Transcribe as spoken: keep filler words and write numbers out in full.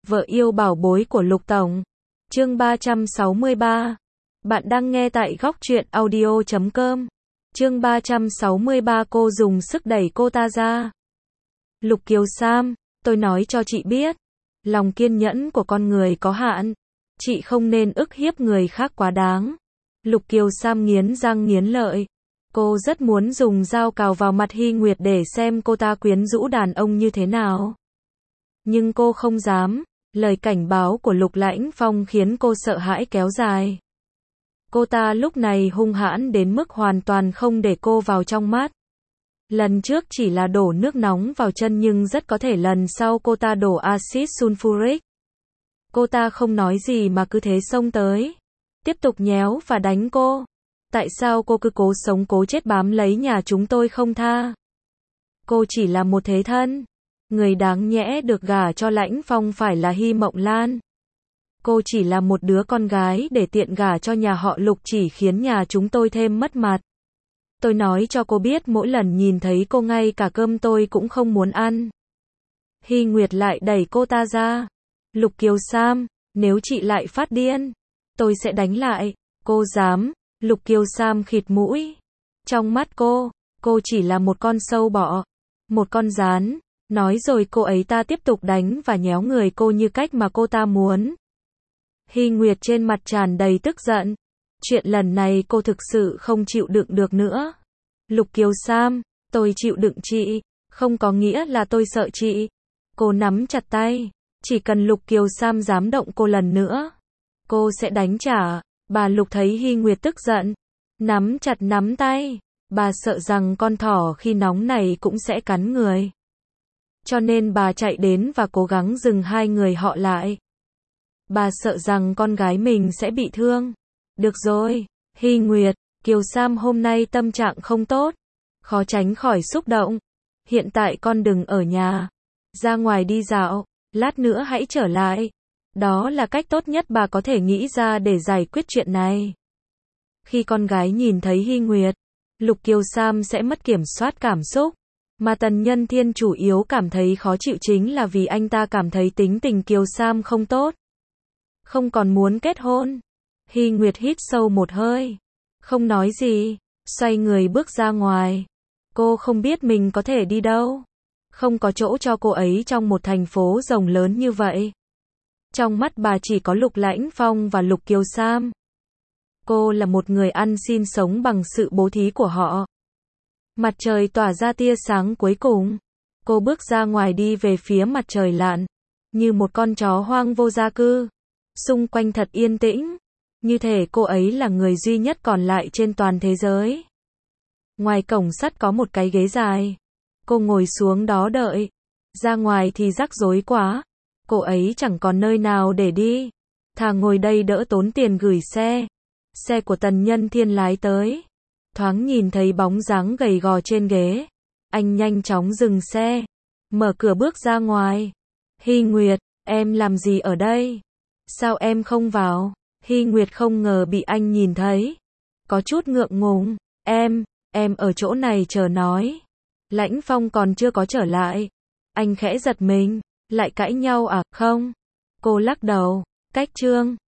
Vợ yêu bảo bối của Lục Tổng. Chương ba trăm sáu mươi ba. Bạn đang nghe tại góc truyện audio chấm com. Chương ba trăm sáu mươi ba. Cô dùng sức đẩy cô ta ra. Lục Kiều Sam, tôi nói cho chị biết, lòng kiên nhẫn của con người có hạn. Chị không nên ức hiếp người khác quá đáng. Lục Kiều Sam nghiến răng nghiến lợi. Cô rất muốn dùng dao cào vào mặt Hy Nguyệt để xem cô ta quyến rũ đàn ông như thế nào. Nhưng cô không dám. Lời cảnh báo của Lục Lãnh Phong khiến cô sợ hãi kéo dài. Cô ta lúc này hung hãn đến mức hoàn toàn không để cô vào trong mắt. Lần trước chỉ là đổ nước nóng vào chân nhưng rất có thể lần sau cô ta đổ axit sulfuric. Cô ta không nói gì mà cứ thế xông tới. Tiếp tục nhéo và đánh cô. Tại sao cô cứ cố sống cố chết bám lấy nhà chúng tôi không tha? Cô chỉ là một thế thân. Người đáng nhẽ được gả cho Lãnh Phong phải là Hy Mộng Lan. Cô chỉ là một đứa con gái để tiện gả cho nhà họ Lục chỉ khiến nhà chúng tôi thêm mất mặt. Tôi nói cho cô biết mỗi lần nhìn thấy cô ngay cả cơm tôi cũng không muốn ăn. Hy Nguyệt lại đẩy cô ta ra. Lục Kiều Sam, nếu chị lại phát điên, tôi sẽ đánh lại. Cô dám? Lục Kiều Sam khịt mũi. Trong mắt cô, cô chỉ là một con sâu bọ, một con gián. Nói rồi cô ấy ta tiếp tục đánh và nhéo người cô như cách mà cô ta muốn. Hy Nguyệt trên mặt tràn đầy tức giận. Chuyện lần này cô thực sự không chịu đựng được nữa. Lục Kiều Sam, tôi chịu đựng chị, không có nghĩa là tôi sợ chị. Cô nắm chặt tay. Chỉ cần Lục Kiều Sam dám động cô lần nữa, cô sẽ đánh trả. Bà Lục thấy Hy Nguyệt tức giận, nắm chặt nắm tay. Bà sợ rằng con thỏ khi nóng này cũng sẽ cắn người. Cho nên bà chạy đến và cố gắng dừng hai người họ lại. Bà sợ rằng con gái mình sẽ bị thương. Được rồi, Hy Nguyệt, Kiều Sam hôm nay tâm trạng không tốt, khó tránh khỏi xúc động. Hiện tại con đừng ở nhà, ra ngoài đi dạo, lát nữa hãy trở lại. Đó là cách tốt nhất bà có thể nghĩ ra để giải quyết chuyện này. Khi con gái nhìn thấy Hy Nguyệt, Lục Kiều Sam sẽ mất kiểm soát cảm xúc. Mà Tần Nhân Thiên chủ yếu cảm thấy khó chịu chính là vì anh ta cảm thấy tính tình Kiều Sam không tốt. Không còn muốn kết hôn. Hy Nguyệt hít sâu một hơi. Không nói gì. Xoay người bước ra ngoài. Cô không biết mình có thể đi đâu. Không có chỗ cho cô ấy trong một thành phố rộng lớn như vậy. Trong mắt bà chỉ có Lục Lãnh Phong và Lục Kiều Sam. Cô là một người ăn xin sống bằng sự bố thí của họ. Mặt trời tỏa ra tia sáng cuối cùng. Cô bước ra ngoài đi về phía mặt trời lặn. Như một con chó hoang vô gia cư. Xung quanh thật yên tĩnh. Như thể cô ấy là người duy nhất còn lại trên toàn thế giới. Ngoài cổng sắt có một cái ghế dài. Cô ngồi xuống đó đợi. Ra ngoài thì rắc rối quá. Cô ấy chẳng còn nơi nào để đi. Thà ngồi đây đỡ tốn tiền gửi xe. Xe của Tần Nhân Thiên lái tới. Thoáng nhìn thấy bóng dáng gầy gò trên ghế. Anh nhanh chóng dừng xe. Mở cửa bước ra ngoài. Hy Nguyệt, em làm gì ở đây? Sao em không vào? Hy Nguyệt không ngờ bị anh nhìn thấy. Có chút ngượng ngùng. Em, em ở chỗ này chờ nói. Lãnh Phong còn chưa có trở lại. Anh khẽ giật mình. Lại cãi nhau à? Không. Cô lắc đầu. Cách chương.